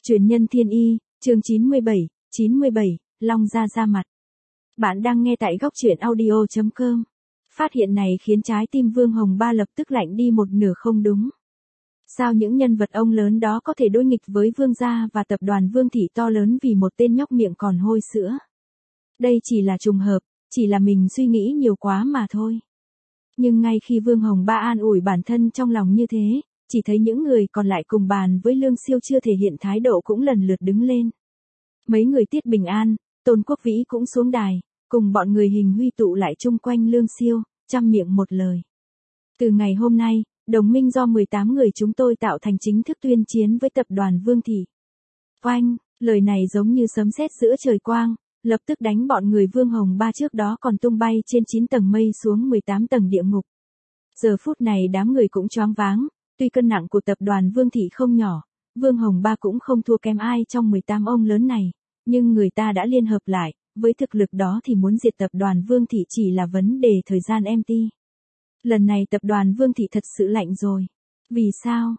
Truyền nhân thiên y, chương 97, Long Gia ra mặt. Bạn đang nghe tại góc truyện audio.com. Phát hiện này khiến trái tim Vương Hồng Ba lập tức lạnh đi một nửa không đúng. Sao những nhân vật ông lớn đó có thể đối nghịch với Vương gia và tập đoàn Vương Thị to lớn vì một tên nhóc miệng còn hôi sữa? Đây chỉ là trùng hợp, chỉ là mình suy nghĩ nhiều quá mà thôi. Nhưng ngay khi Vương Hồng Ba an ủi bản thân trong lòng như thế, chỉ thấy những người còn lại cùng bàn với Lương Siêu chưa thể hiện thái độ cũng lần lượt đứng lên. Mấy người Tiết Bình An, Tôn Quốc Vĩ cũng xuống đài, cùng bọn người Hình Huy tụ lại chung quanh Lương Siêu, trăm miệng một lời. Từ ngày hôm nay, đồng minh do 18 người chúng tôi tạo thành chính thức tuyên chiến với tập đoàn Vương Thị. Oanh, lời này giống như sấm sét giữa trời quang, lập tức đánh bọn người Vương Hồng Ba trước đó còn tung bay trên 9 tầng mây xuống 18 tầng địa ngục. Giờ phút này đám người cũng choáng váng, tuy cân nặng của tập đoàn Vương Thị không nhỏ, Vương Hồng Ba cũng không thua kém ai trong 18 ông lớn này, nhưng người ta đã liên hợp lại, với thực lực đó thì muốn diệt tập đoàn Vương Thị chỉ là vấn đề thời gian MT. Lần này tập đoàn Vương Thị thật sự lạnh rồi. Vì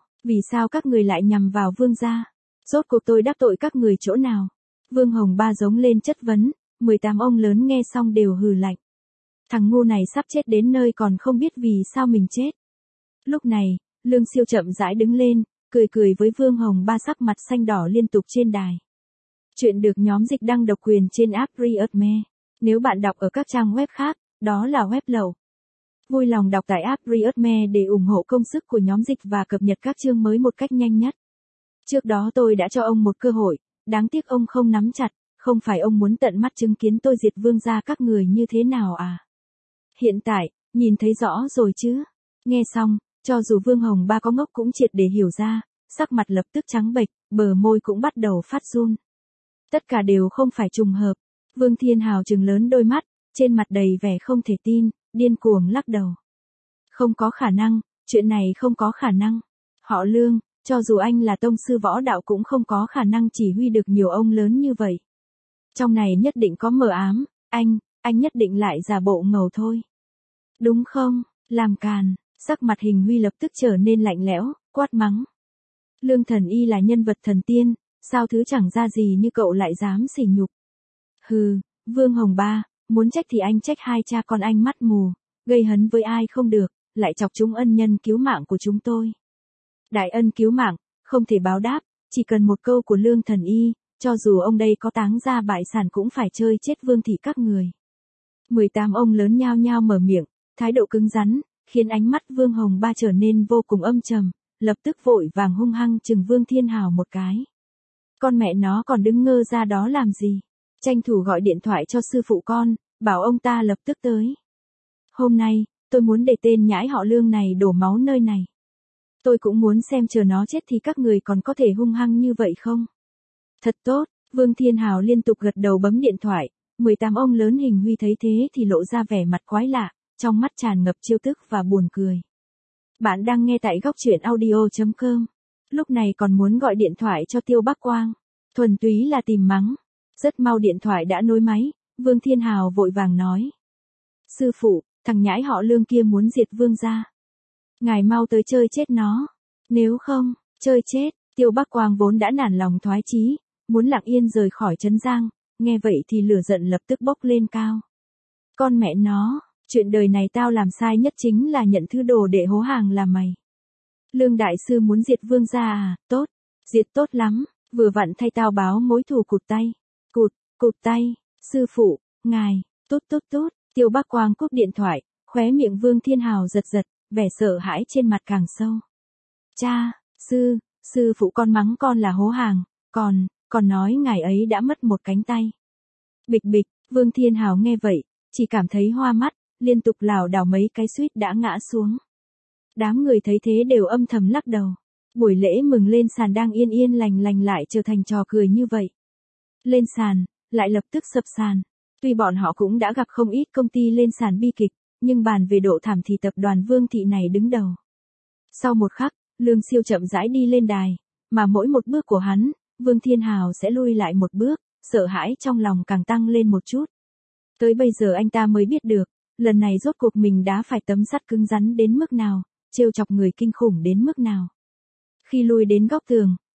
sao các người lại nhằm vào Vương gia? Rốt cuộc tôi đắc tội các người chỗ nào? Vương Hồng Ba giống lên chất vấn, 18 ông lớn nghe xong đều hừ lạnh. Thằng ngu này sắp chết đến nơi còn không biết vì sao mình chết. Lúc này, Lương Siêu chậm rãi đứng lên, cười với Vương Hồng Ba sắc mặt xanh đỏ liên tục trên đài. Chuyện được nhóm dịch đăng độc quyền trên app Readme. Nếu bạn đọc ở các trang web khác, đó là web lậu. Vui lòng đọc tại app Readme để ủng hộ công sức của nhóm dịch và cập nhật các chương mới một cách nhanh nhất. Trước đó tôi đã cho ông một cơ hội, đáng tiếc ông không nắm chặt, không phải ông muốn tận mắt chứng kiến tôi diệt Vương gia các người như thế nào à? Hiện tại, nhìn thấy rõ rồi chứ? Nghe xong, cho dù Vương Hồng Ba có ngốc cũng triệt để hiểu ra, sắc mặt lập tức trắng bệch, bờ môi cũng bắt đầu phát run. Tất cả đều không phải trùng hợp. Vương Thiên Hào trừng lớn đôi mắt, trên mặt đầy vẻ không thể tin, điên cuồng lắc đầu. Không có khả năng, chuyện này không có khả năng. Họ Lương, cho dù anh là tông sư võ đạo cũng không có khả năng chỉ huy được nhiều ông lớn như vậy. Trong này nhất định có mờ ám, anh nhất định lại giả bộ ngầu thôi. Đúng không, làm càn, sắc mặt Hình Huy lập tức trở nên lạnh lẽo, quát mắng. Lương Thần Y là nhân vật thần tiên, sao thứ chẳng ra gì như cậu lại dám sỉ nhục. Hừ, Vương Hồng Ba, muốn trách thì anh trách hai cha con anh mắt mù, gây hấn với ai không được, lại chọc chúng ân nhân cứu mạng của chúng tôi. Đại ân cứu mạng, không thể báo đáp, chỉ cần một câu của Lương Thần Y, cho dù ông đây có táng ra bại sản cũng phải chơi chết Vương Thị các người. 18 ông lớn nhao nhao mở miệng, thái độ cứng rắn, khiến ánh mắt Vương Hồng Ba trở nên vô cùng âm trầm, lập tức vội vàng hung hăng chừng Vương Thiên Hào một cái. Con mẹ nó còn đứng ngơ ra đó làm gì? Tranh thủ gọi điện thoại cho sư phụ con, bảo ông ta lập tức tới. Hôm nay, tôi muốn để tên nhãi họ Lương này đổ máu nơi này. Tôi cũng muốn xem chờ nó chết thì các người còn có thể hung hăng như vậy không? Thật tốt, Vương Thiên Hào liên tục gật đầu bấm điện thoại, 18 ông lớn Hình Huy thấy thế thì lộ ra vẻ mặt quái lạ, trong mắt tràn ngập trêu tức và buồn cười. Bạn đang nghe tại góc truyện audio.com. Lúc này còn muốn gọi điện thoại cho Tiêu Bắc Quang, thuần túy là tìm mắng. Rất mau điện thoại đã nối máy, Vương Thiên Hào vội vàng nói. Sư phụ, thằng nhãi họ Lương kia muốn diệt Vương gia. Ngài mau tới chơi chết nó. Nếu không, chơi chết. Tiêu Bắc Quang vốn đã nản lòng thoái chí, muốn lặng yên rời khỏi Trấn Giang, nghe vậy thì lửa giận lập tức bốc lên cao. Con mẹ nó, chuyện đời này tao làm sai nhất chính là nhận thứ đồ để hố hàng là mày. Lương đại sư muốn diệt Vương gia à? Tốt, diệt tốt lắm, vừa vặn thay tao báo mối thù cụt tay. Cụt tay, sư phụ, ngài, tốt, Tiêu Bắc Quang cúp điện thoại, khóe miệng Vương Thiên Hào giật, vẻ sợ hãi trên mặt càng sâu. Cha, sư phụ con mắng con là hố hàng, còn nói ngài ấy đã mất một cánh tay. Bịch, Vương Thiên Hào nghe vậy, chỉ cảm thấy hoa mắt, liên tục lảo đảo mấy cái suýt đã ngã xuống. Đám người thấy thế đều âm thầm lắc đầu. Buổi lễ mừng lên sàn đang yên lành lại trở thành trò cười như vậy. Lên sàn, lại lập tức sập sàn. Tuy bọn họ cũng đã gặp không ít công ty lên sàn bi kịch, nhưng bàn về độ thảm thì tập đoàn Vương Thị này đứng đầu. Sau một khắc, Lương Siêu chậm rãi đi lên đài, mà mỗi một bước của hắn, Vương Thiên Hào sẽ lui lại một bước, sợ hãi trong lòng càng tăng lên một chút. Tới bây giờ anh ta mới biết được, lần này rốt cuộc mình đã phải tấm sắt cứng rắn đến mức nào, trêu chọc người kinh khủng đến mức nào. Khi lui đến góc tường,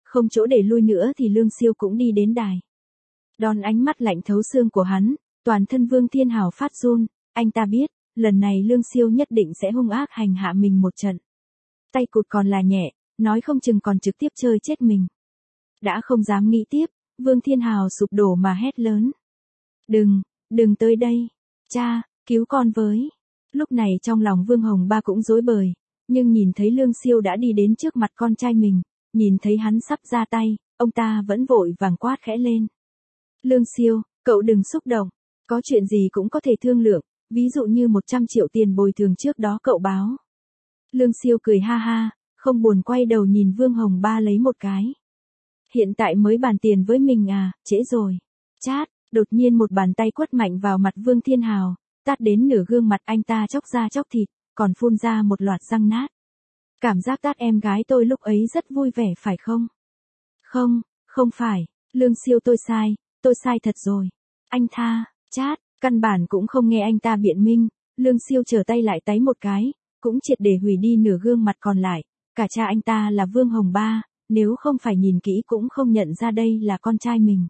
Không chỗ để lui nữa thì Lương Siêu cũng đi đến đài. Đón ánh mắt lạnh thấu xương của hắn, toàn thân Vương Thiên Hào phát run, anh ta biết, lần này Lương Siêu nhất định sẽ hung ác hành hạ mình một trận. Tay cụt còn là nhẹ, nói không chừng còn trực tiếp chơi chết mình. Đã không dám nghĩ tiếp, Vương Thiên Hào sụp đổ mà hét lớn. Đừng tới đây. Cha, cứu con với. Lúc này trong lòng Vương Hồng Ba cũng rối bời, nhưng nhìn thấy Lương Siêu đã đi đến trước mặt con trai mình, nhìn thấy hắn sắp ra tay, ông ta vẫn vội vàng quát khẽ lên. Lương Siêu, cậu đừng xúc động, có chuyện gì cũng có thể thương lượng, ví dụ như 100 triệu tiền bồi thường trước đó cậu báo. Lương Siêu cười ha ha, không buồn quay đầu nhìn Vương Hồng Ba lấy một cái. Hiện tại mới bàn tiền với mình à, trễ rồi. Chát, đột nhiên một bàn tay quất mạnh vào mặt Vương Thiên Hào, tát đến nửa gương mặt anh ta chóc da chóc thịt, còn phun ra một loạt răng nát. Cảm giác tát em gái tôi lúc ấy rất vui vẻ phải không? Không phải, Lương Siêu tôi sai thật rồi. Anh tha, chát, căn bản cũng không nghe anh ta biện minh, Lương Siêu trở tay lại táy một cái, cũng triệt để hủy đi nửa gương mặt còn lại, cả cha anh ta là Vương Hồng Ba, nếu không phải nhìn kỹ cũng không nhận ra đây là con trai mình.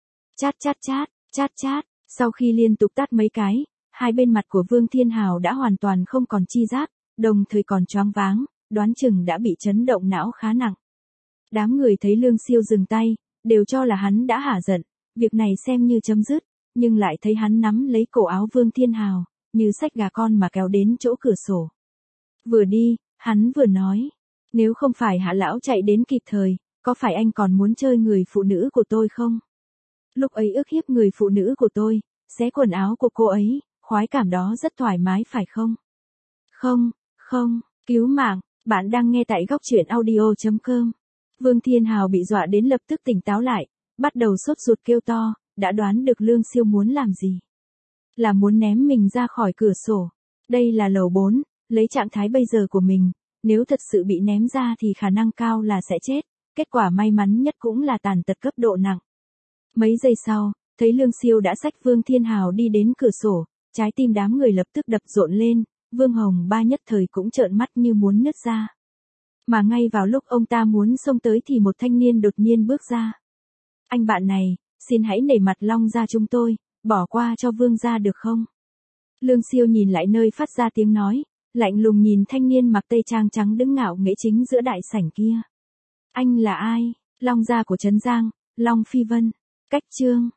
Chát, sau khi liên tục tát mấy cái, hai bên mặt của Vương Thiên Hào đã hoàn toàn không còn chi giác, đồng thời còn choáng váng, đoán chừng đã bị chấn động não khá nặng. Đám người thấy Lương Siêu dừng tay, đều cho là hắn đã hả giận, việc này xem như chấm dứt, nhưng lại thấy hắn nắm lấy cổ áo Vương Thiên Hào, như xách gà con mà kéo đến chỗ cửa sổ. Vừa đi, hắn vừa nói, nếu không phải Hạ lão chạy đến kịp thời, có phải anh còn muốn chơi người phụ nữ của tôi không? Lúc ấy ức hiếp người phụ nữ của tôi, xé quần áo của cô ấy, khoái cảm đó rất thoải mái phải không? Không, cứu mạng, bạn đang nghe tại góc truyện audio.com. Vương Thiên Hào bị dọa đến lập tức tỉnh táo lại, bắt đầu sốt ruột kêu to, đã đoán được Lương Siêu muốn làm gì. Là muốn ném mình ra khỏi cửa sổ. Đây là lầu 4, lấy trạng thái bây giờ của mình, nếu thật sự bị ném ra thì khả năng cao là sẽ chết, kết quả may mắn nhất cũng là tàn tật cấp độ nặng. Mấy giây sau, thấy Lương Siêu đã xách Vương Thiên Hào đi đến cửa sổ, trái tim đám người lập tức đập rộn lên, Vương Hồng Ba nhất thời cũng trợn mắt như muốn nứt ra. Mà ngay vào lúc ông ta muốn xông tới thì một thanh niên đột nhiên bước ra. Anh bạn này, xin hãy nể mặt Long gia chúng tôi, bỏ qua cho Vương gia được không? Lương Siêu nhìn lại nơi phát ra tiếng nói, lạnh lùng nhìn thanh niên mặc tây trang trắng đứng ngạo nghễ chính giữa đại sảnh kia. Anh là ai? Long gia của Trấn Giang, Long Phi Vân. Cách chương